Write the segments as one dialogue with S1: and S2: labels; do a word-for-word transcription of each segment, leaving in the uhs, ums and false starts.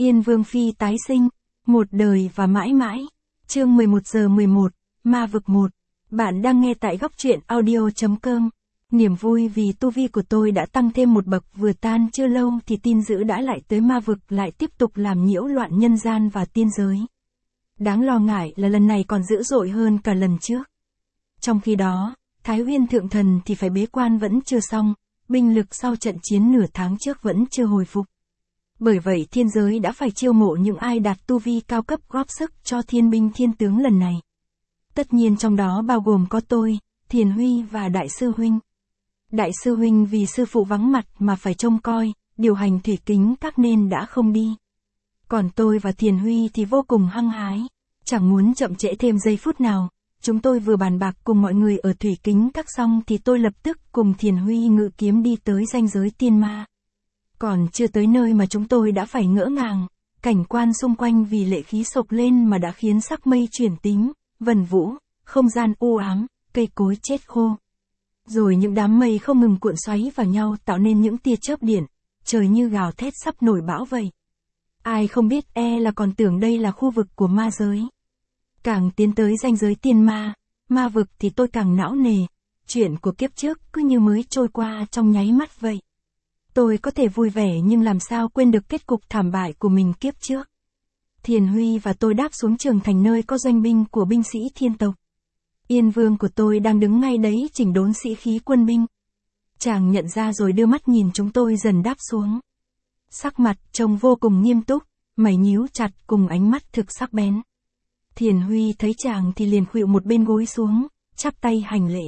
S1: Yên Vương Phi tái sinh, một đời và mãi mãi. Chương mười một giờ mười một, Ma vực một. Bạn đang nghe tại góc truyện audio chấm com. Niềm vui vì tu vi của tôi đã tăng thêm một bậc vừa tan chưa lâu thì tin dữ đã lại tới ma vực lại tiếp tục làm nhiễu loạn nhân gian và tiên giới. Đáng lo ngại là lần này còn dữ dội hơn cả lần trước. Trong khi đó, Thái Uyên Thượng Thần thì phải bế quan vẫn chưa xong, binh lực sau trận chiến nửa tháng trước vẫn chưa hồi phục. Bởi vậy thiên giới đã phải chiêu mộ những ai đạt tu vi cao cấp góp sức cho thiên binh thiên tướng lần này. Tất nhiên trong đó bao gồm có tôi, Thiền Huy và Đại sư Huynh. Đại sư Huynh vì sư phụ vắng mặt mà phải trông coi, điều hành thủy kính các nên đã không đi. Còn tôi và Thiền Huy thì vô cùng hăng hái, chẳng muốn chậm trễ thêm giây phút nào. Chúng tôi vừa bàn bạc cùng mọi người ở thủy kính các xong thì tôi lập tức cùng Thiền Huy ngự kiếm đi tới ranh giới tiên ma. Còn chưa tới nơi mà chúng tôi đã phải ngỡ ngàng, cảnh quan xung quanh vì lệ khí sộc lên mà đã khiến sắc mây chuyển tím, vần vũ, không gian u ám, cây cối chết khô. Rồi những đám mây không ngừng cuộn xoáy vào nhau tạo nên những tia chớp điện, trời như gào thét sắp nổi bão vậy. Ai không biết e là còn tưởng đây là khu vực của ma giới. Càng tiến tới ranh giới tiên ma, ma vực thì tôi càng não nề, chuyện của kiếp trước cứ như mới trôi qua trong nháy mắt vậy. Tôi có thể vui vẻ nhưng làm sao quên được kết cục thảm bại của mình kiếp trước. Thiền Huy và tôi đáp xuống trường thành nơi có doanh binh của binh sĩ thiên tộc. Yên Vương của tôi đang đứng ngay đấy chỉnh đốn sĩ khí quân binh. Chàng nhận ra rồi đưa mắt nhìn chúng tôi dần đáp xuống. Sắc mặt trông vô cùng nghiêm túc, mày nhíu chặt cùng ánh mắt thực sắc bén. Thiền Huy thấy chàng thì liền khuỵu một bên gối xuống, chắp tay hành lễ.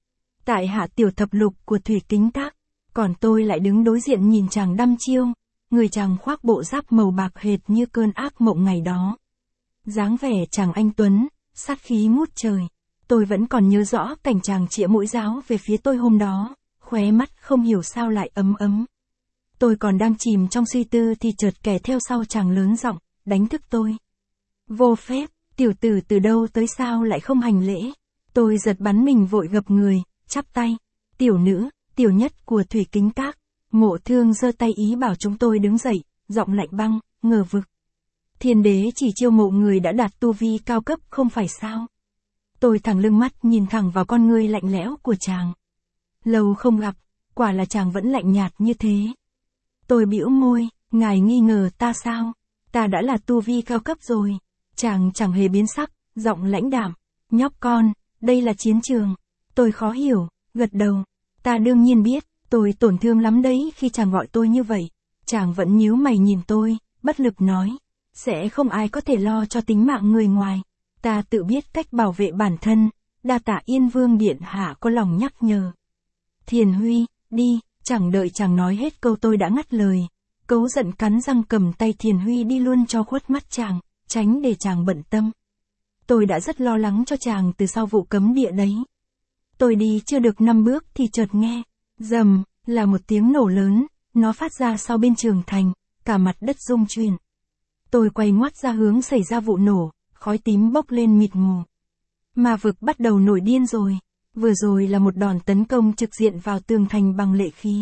S1: Tại hạ tiểu thập lục của thủy kính các, còn tôi lại đứng đối diện nhìn chàng đăm chiêu, người chàng khoác bộ giáp màu bạc hệt như cơn ác mộng ngày đó. Dáng vẻ chàng anh tuấn, sát khí ngút trời. Tôi vẫn còn nhớ rõ cảnh chàng chĩa mũi giáo về phía tôi hôm đó, khóe mắt không hiểu sao lại ấm ấm. Tôi còn đang chìm trong suy tư thì chợt kẻ theo sau chàng lớn giọng, đánh thức tôi. Vô phép, tiểu tử từ đâu tới sao lại không hành lễ. Tôi giật bắn mình vội gập người, chắp tay. Tiểu nữ, tiểu nhất của thủy kính các. Mộ Thương giơ tay ý bảo chúng tôi đứng dậy, giọng lạnh băng, ngờ vực. Thiên đế chỉ chiêu mộ người đã đạt tu vi cao cấp không phải sao. Tôi thẳng lưng mắt nhìn thẳng vào con ngươi lạnh lẽo của chàng. Lâu không gặp, quả là chàng vẫn lạnh nhạt như thế. Tôi bĩu môi, ngài nghi ngờ ta sao? Ta đã là tu vi cao cấp rồi. Chàng chẳng hề biến sắc, giọng lãnh đạm. Nhóc con, đây là chiến trường. Tôi khó hiểu, gật đầu. Ta đương nhiên biết, tôi tổn thương lắm đấy khi chàng gọi tôi như vậy. Chàng vẫn nhíu mày nhìn tôi, bất lực nói. Sẽ không ai có thể lo cho tính mạng người ngoài. Ta tự biết cách bảo vệ bản thân, đa tạ Yên Vương điện hạ có lòng nhắc nhở. Thiền Huy, đi, chẳng đợi chàng nói hết câu tôi đã ngắt lời. Cấu giận cắn răng cầm tay Thiền Huy đi luôn cho khuất mắt chàng, tránh để chàng bận tâm. Tôi đã rất lo lắng cho chàng từ sau vụ cấm địa đấy. Tôi đi chưa được năm bước thì chợt nghe, rầm, là một tiếng nổ lớn, nó phát ra sau bên trường thành, cả mặt đất rung chuyển. Tôi quay ngoắt ra hướng xảy ra vụ nổ. Khói tím bốc lên mịt mù. Ma vực bắt đầu nổi điên rồi. Vừa rồi là một đòn tấn công trực diện vào tường thành bằng lệ khí.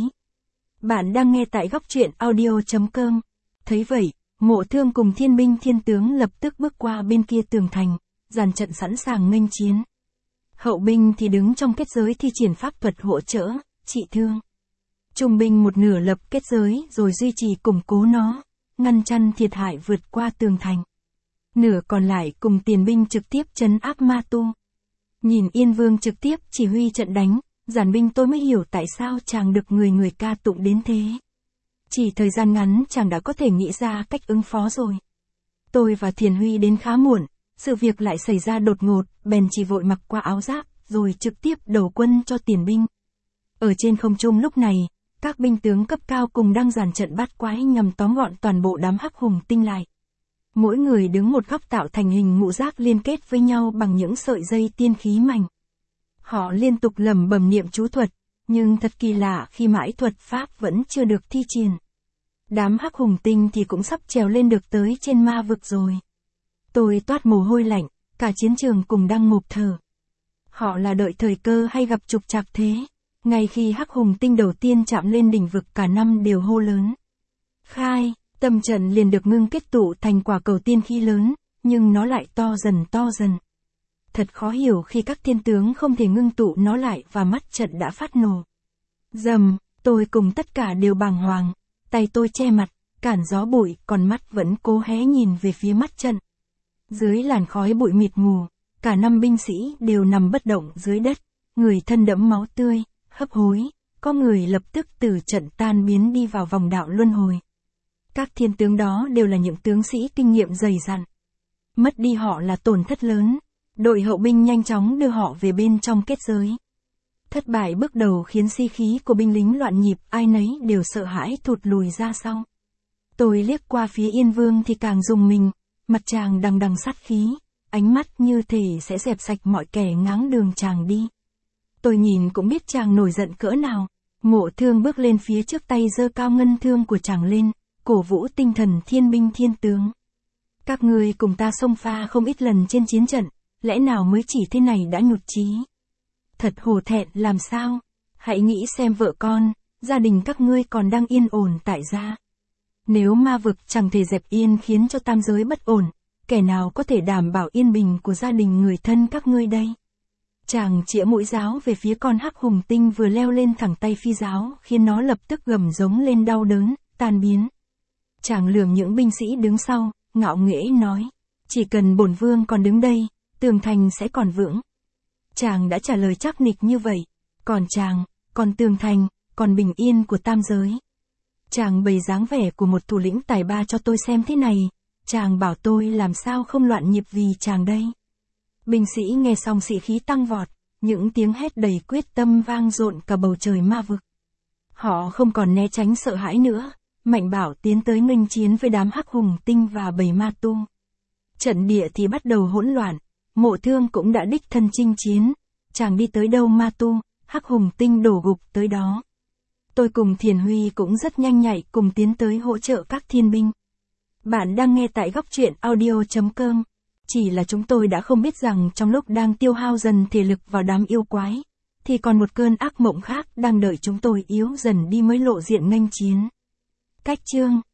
S1: Bạn đang nghe tại góc truyện audio chấm com. Thấy vậy, Mộ Thương cùng thiên binh thiên tướng lập tức bước qua bên kia tường thành, dàn trận sẵn sàng nghênh chiến. Hậu binh thì đứng trong kết giới thi triển pháp thuật hỗ trợ, trị thương. Trung binh một nửa lập kết giới rồi duy trì củng cố nó, ngăn chặn thiệt hại vượt qua tường thành. Nửa còn lại cùng tiền binh trực tiếp trấn áp ma tu. Nhìn Yên Vương trực tiếp chỉ huy trận đánh, giản binh tôi mới hiểu tại sao chàng được người người ca tụng đến thế. Chỉ thời gian ngắn chàng đã có thể nghĩ ra cách ứng phó rồi. Tôi và Thiền Huy đến khá muộn, sự việc lại xảy ra đột ngột, bèn chỉ vội mặc qua áo giáp, rồi trực tiếp đầu quân cho tiền binh. Ở trên không trung lúc này, các binh tướng cấp cao cùng đang dàn trận bắt quái nhằm tóm gọn toàn bộ đám hắc hùng tinh lại. Mỗi người đứng một góc tạo thành hình ngũ giác liên kết với nhau bằng những sợi dây tiên khí mảnh. Họ liên tục lẩm bẩm niệm chú thuật, nhưng thật kỳ lạ khi mãi thuật pháp vẫn chưa được thi triển. Đám hắc hùng tinh thì cũng sắp trèo lên được tới trên ma vực rồi. Tôi toát mồ hôi lạnh, cả chiến trường cùng đang ngộp thở. Họ là đợi thời cơ hay gặp trục trặc thế? Ngay khi hắc hùng tinh đầu tiên chạm lên đỉnh vực cả năm đều hô lớn. Khai, Tâm trận liền được ngưng kết tụ thành quả cầu tiên khí lớn, nhưng nó lại to dần to dần. Thật khó hiểu khi các thiên tướng không thể ngưng tụ nó lại và mắt trận đã phát nổ. Dầm, tôi cùng tất cả đều bàng hoàng, tay tôi che mặt, cản gió bụi, còn mắt vẫn cố hé nhìn về phía mắt trận. Dưới làn khói bụi mịt mù, cả năm binh sĩ đều nằm bất động dưới đất, người thân đẫm máu tươi, hấp hối, có người lập tức từ trận tan biến đi vào vòng đạo luân hồi. Các thiên tướng đó đều là những tướng sĩ kinh nghiệm dày dặn. Mất đi họ là tổn thất lớn, đội hậu binh nhanh chóng đưa họ về bên trong kết giới. Thất bại bước đầu khiến si khí của binh lính loạn nhịp, ai nấy đều sợ hãi thụt lùi ra sau. Tôi liếc qua phía Yên Vương thì càng rùng mình, mặt chàng đằng đằng sát khí, ánh mắt như thể sẽ dẹp sạch mọi kẻ ngáng đường chàng đi. Tôi nhìn cũng biết chàng nổi giận cỡ nào. Ngộ Thương bước lên phía trước, tay giơ cao ngân thương của chàng lên, cổ vũ tinh thần thiên binh thiên tướng. Các ngươi cùng ta xông pha không ít lần trên chiến trận, lẽ nào mới chỉ thế này đã nhụt chí? Thật hổ thẹn làm sao? Hãy nghĩ xem vợ con, gia đình các ngươi còn đang yên ổn tại gia. Nếu ma vực chẳng thể dẹp yên khiến cho tam giới bất ổn, kẻ nào có thể đảm bảo yên bình của gia đình người thân các ngươi đây? Chàng chĩa mũi giáo về phía con hắc hùng tinh vừa leo lên thẳng tay phi giáo, khiến nó lập tức gầm giống lên đau đớn, tan biến. Chàng lườm những binh sĩ đứng sau, ngạo nghễ nói, chỉ cần bổn vương còn đứng đây, tường thành sẽ còn vững. Chàng đã trả lời chắc nịch như vậy, còn chàng, còn tường thành, còn bình yên của tam giới. Chàng bày dáng vẻ của một thủ lĩnh tài ba cho tôi xem thế này, chàng bảo tôi làm sao không loạn nhịp vì chàng đây. Binh sĩ nghe xong sĩ khí tăng vọt, những tiếng hét đầy quyết tâm vang dội cả bầu trời ma vực. Họ không còn né tránh sợ hãi nữa, mạnh bạo tiến tới nghênh chiến với đám hắc hùng tinh và bầy ma tu. Trận địa thì bắt đầu hỗn loạn, Mộ Thương cũng đã đích thân chinh chiến, chàng đi tới đâu ma tu, hắc hùng tinh đổ gục tới đó. Tôi cùng Thiền Huy cũng rất nhanh nhạy cùng tiến tới hỗ trợ các thiên binh. Bạn đang nghe tại góc truyện audio chấm com. Chỉ là chúng tôi đã không biết rằng trong lúc đang tiêu hao dần thể lực vào đám yêu quái, thì còn một cơn ác mộng khác đang đợi chúng tôi yếu dần đi mới lộ diện nghênh chiến. Cách chương